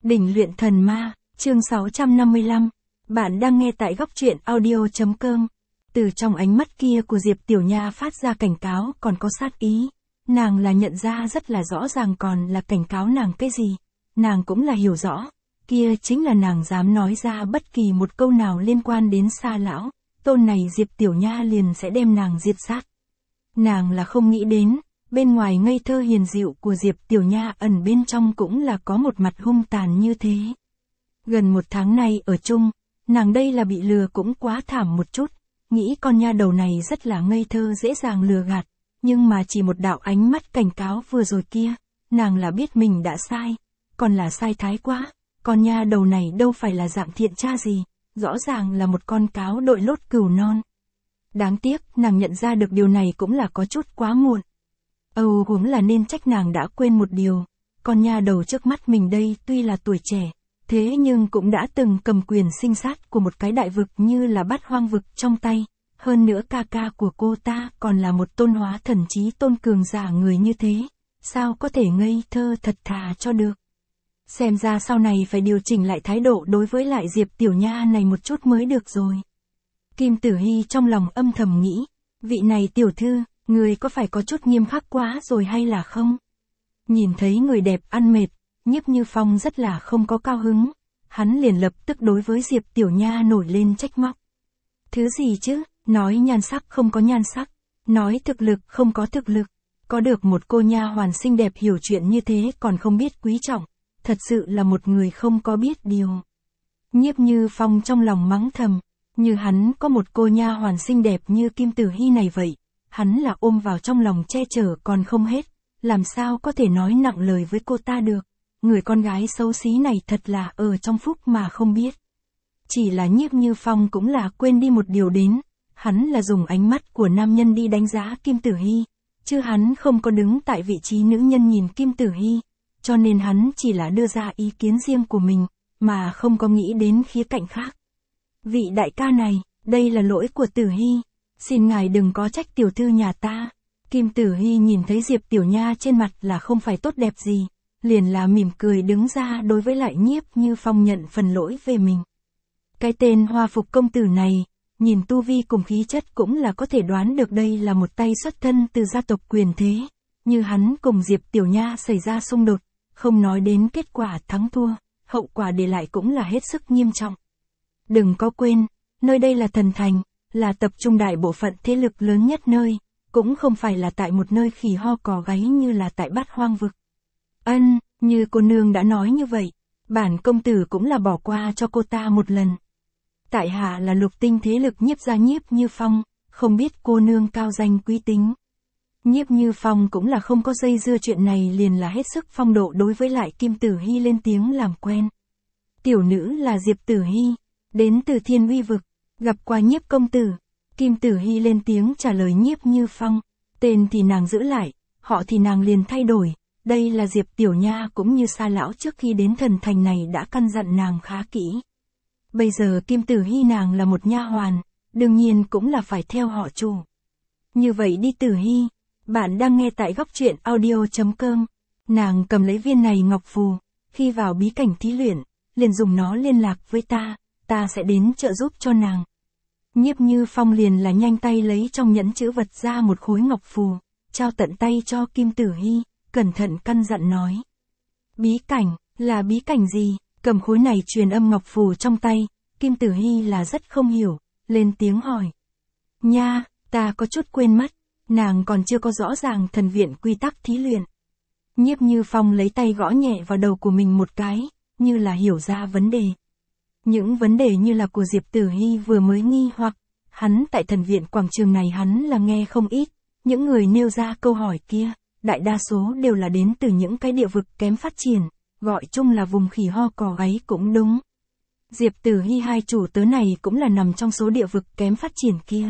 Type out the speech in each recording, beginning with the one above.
Đỉnh luyện thần ma, chương 655. Bạn đang nghe tại góc truyện audio.com. Từ trong ánh mắt kia của Diệp Tiểu Nha phát ra cảnh cáo còn có sát ý. Nàng là nhận ra rất là rõ ràng còn là cảnh cáo nàng cái gì. Nàng cũng là hiểu rõ. Kia chính là nàng dám nói ra bất kỳ một câu nào liên quan đến Sa lão. Tôn này Diệp Tiểu Nha liền sẽ đem nàng diệt sát. Nàng là không nghĩ đến. Bên ngoài ngây thơ hiền dịu của Diệp Tiểu Nha ẩn bên trong cũng là có một mặt hung tàn như thế. Gần một tháng nay ở chung, nàng đây là bị lừa cũng quá thảm một chút, nghĩ con nha đầu này rất là ngây thơ dễ dàng lừa gạt, nhưng mà chỉ một đạo ánh mắt cảnh cáo vừa rồi kia, nàng là biết mình đã sai, còn là sai thái quá, con nha đầu này đâu phải là dạng thiện cha gì, rõ ràng là một con cáo đội lốt cừu non. Đáng tiếc, nàng nhận ra được điều này cũng là có chút quá muộn. Huống là nên trách nàng đã quên một điều, con nha đầu trước mắt mình đây tuy là tuổi trẻ, thế nhưng cũng đã từng cầm quyền sinh sát của một cái đại vực như là Bát Hoang vực trong tay, hơn nữa ca ca của cô ta còn là một tôn hóa thần trí tôn cường giả người như thế, sao có thể ngây thơ thật thà cho được. Xem ra sau này phải điều chỉnh lại thái độ đối với lại Diệp Tiểu Nha này một chút mới được rồi. Kim Tử Hy trong lòng âm thầm nghĩ, vị này tiểu thư, người có phải có chút nghiêm khắc quá rồi hay là không? Nhìn thấy người đẹp ăn mệt, Nhiếp Như Phong rất là không có cao hứng, hắn liền lập tức đối với Diệp Tiểu Nha nổi lên trách móc. Thứ gì chứ, nói nhan sắc không có nhan sắc, nói thực lực không có thực lực, có được một cô nha hoàn xinh đẹp hiểu chuyện như thế còn không biết quý trọng, thật sự là một người không có biết điều. Nhiếp Như Phong trong lòng mắng thầm, như hắn có một cô nha hoàn xinh đẹp như Kim Tử Hy này vậy. Hắn là ôm vào trong lòng che chở còn không hết, làm sao có thể nói nặng lời với cô ta được, người con gái xấu xí này thật là ở trong phúc mà không biết. Chỉ là Nhiếp Như Phong cũng là quên đi một điều đến, hắn là dùng ánh mắt của nam nhân đi đánh giá Kim Tử Hy, chứ hắn không có đứng tại vị trí nữ nhân nhìn Kim Tử Hy, cho nên hắn chỉ là đưa ra ý kiến riêng của mình, mà không có nghĩ đến khía cạnh khác. Vị đại ca này, đây là lỗi của Tử Hy. Xin ngài đừng có trách tiểu thư nhà ta. Kim Tử Hy nhìn thấy Diệp Tiểu Nha trên mặt là không phải tốt đẹp gì, liền là mỉm cười đứng ra đối với lại Nhiếp Như Phong nhận phần lỗi về mình. Cái tên Hoa Phục công tử này, nhìn tu vi cùng khí chất cũng là có thể đoán được đây là một tay xuất thân từ gia tộc quyền thế, như hắn cùng Diệp Tiểu Nha xảy ra xung đột, không nói đến kết quả thắng thua, hậu quả để lại cũng là hết sức nghiêm trọng. Đừng có quên, nơi đây là thần thành, là tập trung đại bộ phận thế lực lớn nhất nơi, cũng không phải là tại một nơi khỉ ho cò gáy như là tại Bát Hoang vực. Như cô nương đã nói như vậy, bản công tử cũng là bỏ qua cho cô ta một lần. Tại hạ là lục tinh thế lực Nhiếp gia Nhiếp Như Phong, không biết cô nương cao danh quý tính. Nhiếp Như Phong cũng là không có dây dưa chuyện này liền là hết sức phong độ đối với lại Kim Tử Hy lên tiếng làm quen. Tiểu nữ là Diệp Tử Hy, đến từ Thiên Uy vực. Gặp qua Nhiếp công tử, Kim Tử Hy lên tiếng trả lời Nhiếp Như Phong, tên thì nàng giữ lại, họ thì nàng liền thay đổi, đây là Diệp Tiểu Nha cũng như Sa lão trước khi đến thần thành này đã căn dặn nàng khá kỹ. Bây giờ Kim Tử Hy nàng là một nha hoàn, đương nhiên cũng là phải theo họ chủ. Như vậy đi Tử Hy, bạn đang nghe tại góc truyện audio.com, nàng cầm lấy viên này ngọc phù, khi vào bí cảnh thí luyện, liền dùng nó liên lạc với ta sẽ đến trợ giúp cho nàng. Nhiếp Như Phong liền là nhanh tay lấy trong nhẫn chữ vật ra một khối ngọc phù, trao tận tay cho Kim Tử Hy, cẩn thận căn dặn nói. Bí cảnh, là bí cảnh gì? Cầm khối này truyền âm ngọc phù trong tay, Kim Tử Hy là rất không hiểu, lên tiếng hỏi. Nha, ta có chút quên mất, nàng còn chưa có rõ ràng thần viện quy tắc thí luyện. Nhiếp Như Phong lấy tay gõ nhẹ vào đầu của mình một cái, như là hiểu ra vấn đề. Những vấn đề như là của Diệp Tử Hy vừa mới nghi hoặc, hắn tại thần viện quảng trường này hắn là nghe không ít, những người nêu ra câu hỏi kia, đại đa số đều là đến từ những cái địa vực kém phát triển, gọi chung là vùng khỉ ho cò gáy cũng đúng. Diệp Tử Hy hai chủ tớ này cũng là nằm trong số địa vực kém phát triển kia.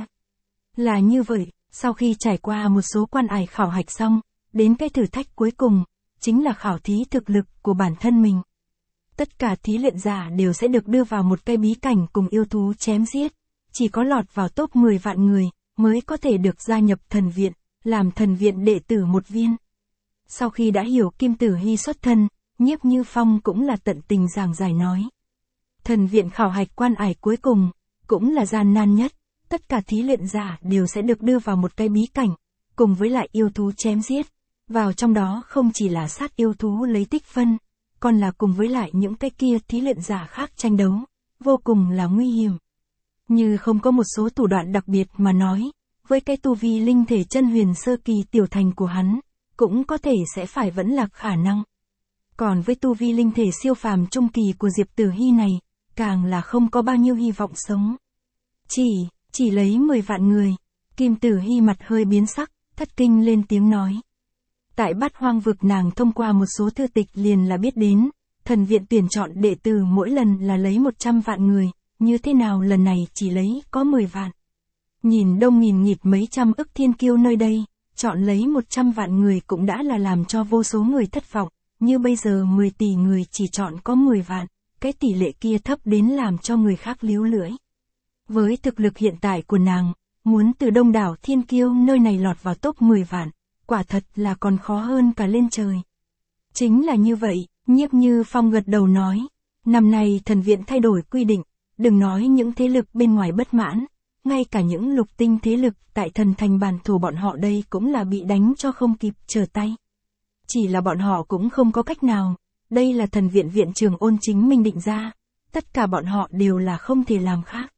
Là như vậy, sau khi trải qua một số quan ải khảo hạch xong, đến cái thử thách cuối cùng, chính là khảo thí thực lực của bản thân mình. Tất cả thí luyện giả đều sẽ được đưa vào một cái bí cảnh cùng yêu thú chém giết, chỉ có lọt vào top 10 vạn người, mới có thể được gia nhập thần viện, làm thần viện đệ tử một viên. Sau khi đã hiểu Kim Tử Hy xuất thân, Nhiếp Như Phong cũng là tận tình giảng giải nói. Thần viện khảo hạch quan ải cuối cùng, cũng là gian nan nhất, tất cả thí luyện giả đều sẽ được đưa vào một cái bí cảnh, cùng với lại yêu thú chém giết. Vào trong đó không chỉ là sát yêu thú lấy tích phân, còn là cùng với lại những cái kia thí luyện giả khác tranh đấu, vô cùng là nguy hiểm. Như không có một số thủ đoạn đặc biệt mà nói, với cái tu vi linh thể chân huyền sơ kỳ tiểu thành của hắn, cũng có thể sẽ phải vẫn là khả năng. Còn với tu vi linh thể siêu phàm trung kỳ của Diệp Tử Hy này, càng là không có bao nhiêu hy vọng sống. Chỉ lấy 10 vạn người, Kim Tử Hy mặt hơi biến sắc, thất kinh lên tiếng nói. Tại Bát Hoang vực nàng thông qua một số thư tịch liền là biết đến, thần viện tuyển chọn đệ tử mỗi lần là lấy 100 vạn người, như thế nào lần này chỉ lấy có 10 vạn. Nhìn đông nghìn nghịt mấy trăm ức thiên kiêu nơi đây, chọn lấy 100 vạn người cũng đã là làm cho vô số người thất vọng, như bây giờ 10 tỷ người chỉ chọn có 10 vạn, cái tỷ lệ kia thấp đến làm cho người khác líu lưỡi. Với thực lực hiện tại của nàng, muốn từ đông đảo thiên kiêu nơi này lọt vào top 10 vạn, quả thật là còn khó hơn cả lên trời. Chính là như vậy, Nhiếp Như Phong gật đầu nói, năm nay thần viện thay đổi quy định, đừng nói những thế lực bên ngoài bất mãn, ngay cả những lục tinh thế lực tại thần thành bản thổ bọn họ đây cũng là bị đánh cho không kịp trở tay. Chỉ là bọn họ cũng không có cách nào, đây là thần viện viện trưởng Ôn Chính Minh định ra, tất cả bọn họ đều là không thể làm khác.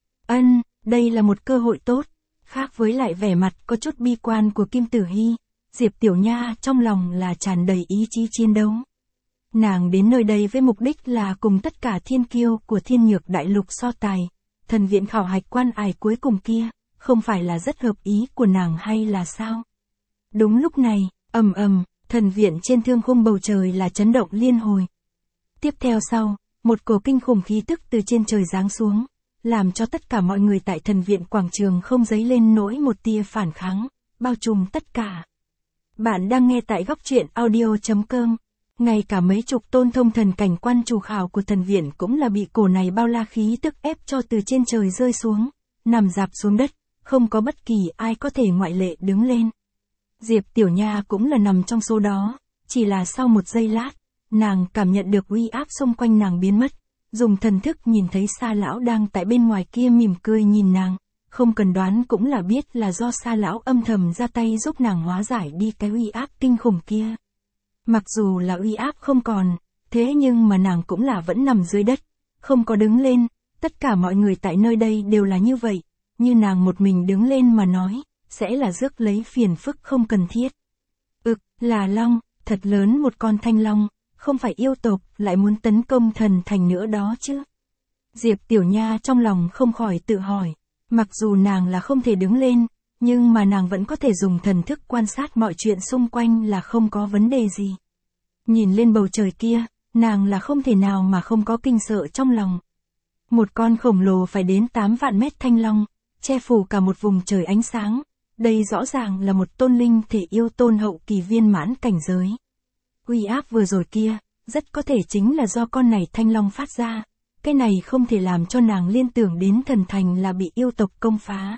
Đây là một cơ hội tốt, khác với lại vẻ mặt có chút bi quan của Kim Tử Hy, Diệp Tiểu Nha trong lòng là tràn đầy ý chí chiến đấu. Nàng đến nơi đây với mục đích là cùng tất cả thiên kiêu của Thiên Nhược Đại Lục so tài, thần viện khảo hạch quan ải cuối cùng kia, không phải là rất hợp ý của nàng hay là sao? Đúng lúc này, thần viện trên thương khung bầu trời là chấn động liên hồi. Tiếp theo sau, một cổ kinh khủng khí tức từ trên trời giáng xuống, làm cho tất cả mọi người tại thần viện quảng trường không dấy lên nỗi một tia phản kháng, bao trùm tất cả. Bạn đang nghe tại góc truyện audio.com. Ngay cả mấy chục tôn thông thần cảnh quan chủ khảo của thần viện cũng là bị cổ này bao la khí tức ép cho từ trên trời rơi xuống, nằm rạp xuống đất, không có bất kỳ ai có thể ngoại lệ đứng lên. Diệp Tiểu Nha cũng là nằm trong số đó, chỉ là sau một giây lát, nàng cảm nhận được uy áp xung quanh nàng biến mất, dùng thần thức nhìn thấy Sa lão đang tại bên ngoài kia mỉm cười nhìn nàng, không cần đoán cũng là biết là do Sa lão âm thầm ra tay giúp nàng hóa giải đi cái uy áp kinh khủng kia. Mặc dù là uy áp không còn, thế nhưng mà nàng cũng là vẫn nằm dưới đất, không có đứng lên, tất cả mọi người tại nơi đây đều là như vậy, như nàng một mình đứng lên mà nói, sẽ là rước lấy phiền phức không cần thiết. Là long, thật lớn một con thanh long, không phải yêu tộc, lại muốn tấn công thần thành nữa đó chứ. Diệp Tiểu Nha trong lòng không khỏi tự hỏi, mặc dù nàng là không thể đứng lên, nhưng mà nàng vẫn có thể dùng thần thức quan sát mọi chuyện xung quanh là không có vấn đề gì. Nhìn lên bầu trời kia, nàng là không thể nào mà không có kinh sợ trong lòng. Một con khổng lồ phải đến 8 vạn mét thanh long, che phủ cả một vùng trời ánh sáng, đây rõ ràng là một tôn linh thể yêu tôn hậu kỳ viên mãn cảnh giới. Uy áp vừa rồi kia, rất có thể chính là do con này thanh long phát ra, cái này không thể làm cho nàng liên tưởng đến thần thành là bị yêu tộc công phá.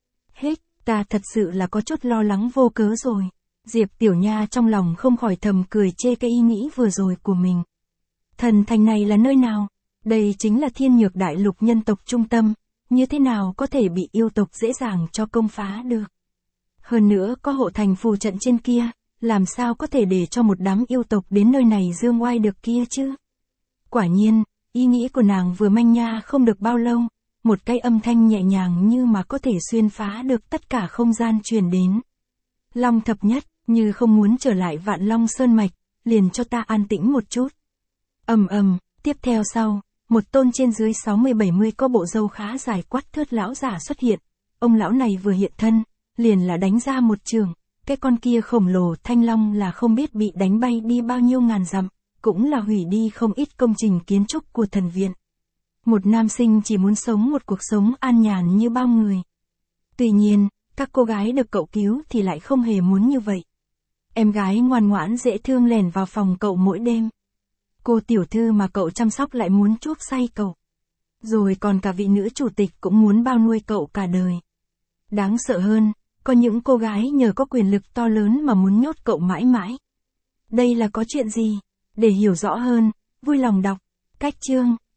Ta thật sự là có chút lo lắng vô cớ rồi. Diệp Tiểu Nha trong lòng không khỏi thầm cười chê cái ý nghĩ vừa rồi của mình. Thần thành này là nơi nào? Đây chính là Thiên Nhược Đại Lục nhân tộc trung tâm, như thế nào có thể bị yêu tộc dễ dàng cho công phá được? Hơn nữa có hộ thành phù trận trên kia, làm sao có thể để cho một đám yêu tộc đến nơi này dương oai được kia chứ? Quả nhiên, ý nghĩ của nàng vừa manh nha không được bao lâu, một cái âm thanh nhẹ nhàng như mà có thể xuyên phá được tất cả không gian truyền đến. Long thập nhất, như không muốn trở lại Vạn Long Sơn Mạch, liền cho ta an tĩnh một chút. Tiếp theo sau, một tôn trên dưới 60-70 có bộ râu khá dài quắt thớt lão giả xuất hiện. Ông lão này vừa hiện thân, liền là đánh ra một trường, cái con kia khổng lồ thanh long là không biết bị đánh bay đi bao nhiêu ngàn dặm, cũng là hủy đi không ít công trình kiến trúc của thần viện. Một nam sinh chỉ muốn sống một cuộc sống an nhàn như bao người. Tuy nhiên, các cô gái được cậu cứu thì lại không hề muốn như vậy. Em gái ngoan ngoãn dễ thương lèn vào phòng cậu mỗi đêm. Cô tiểu thư mà cậu chăm sóc lại muốn chuốc say cậu. Rồi còn cả vị nữ chủ tịch cũng muốn bao nuôi cậu cả đời. Đáng sợ hơn, có những cô gái nhờ có quyền lực to lớn mà muốn nhốt cậu mãi mãi. Đây là có chuyện gì? Để hiểu rõ hơn, vui lòng đọc. Cách chương